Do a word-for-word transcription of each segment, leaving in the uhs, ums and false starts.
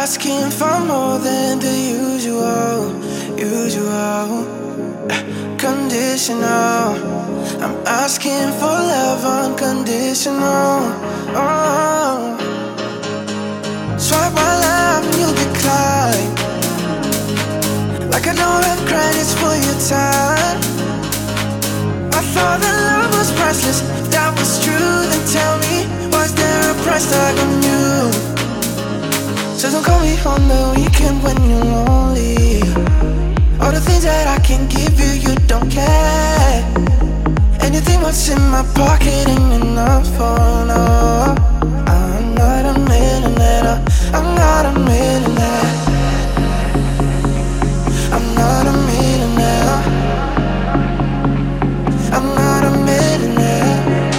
asking for more than the usual, usual. Conditional. I'm asking for love unconditional. Oh. Swipe my love and you decline, like I don't have credits for your time. I thought that love was priceless. If that was true, then tell me, was there a price tag on you? So don't call me on the weekend when you're lonely. All the things that I can give you, you don't care. And you think what's in my pocket ain't enough for no. I'm not a millionaire, I'm not a millionaire. I'm not a millionaire, I'm not a millionaire.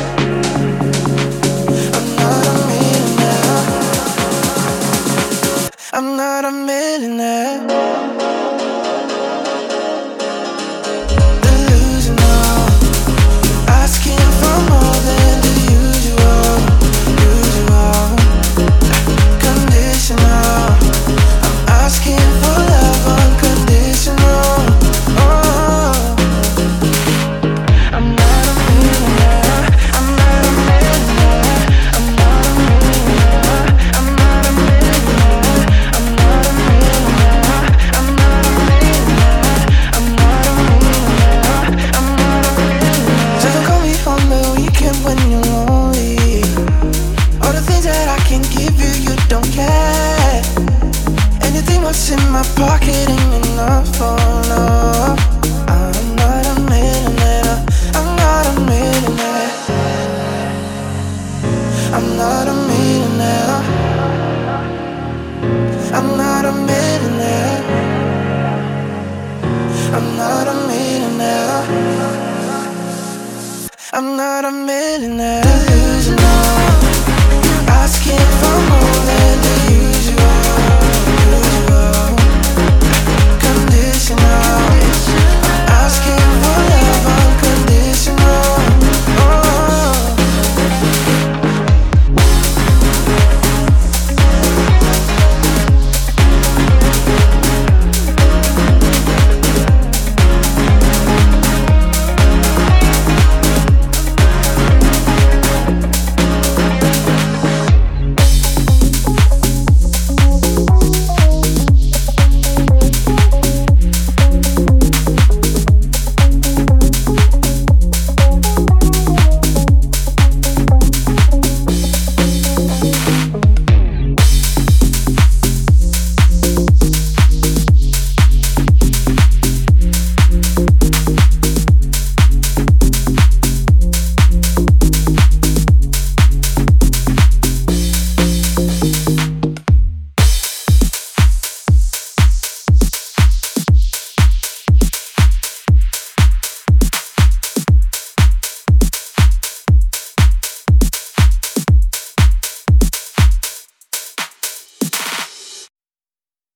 I'm not a millionaire, I'm not a millionaire. Delusional, asking for more than the usual, usual. Conditional, I'm asking for love unconditional. Oh. I'm not a millionaire, I'm not a millionaire, I'm not a millionaire, I'm not a millionaire, I'm not a millionaire, I'm not a millionaire, I'm not a millionaire, I'm not a millionaire. So don't call me on the weekend when you're lonely. All the things that I can give you, you don't care. And you think what's in my pocket ain't enough for no. I'm not a millionaire, I'm not a millionaire, I'm not a millionaire, I'm not a millionaire, I'm not a millionaire, I'm not a millionaire. Delusional.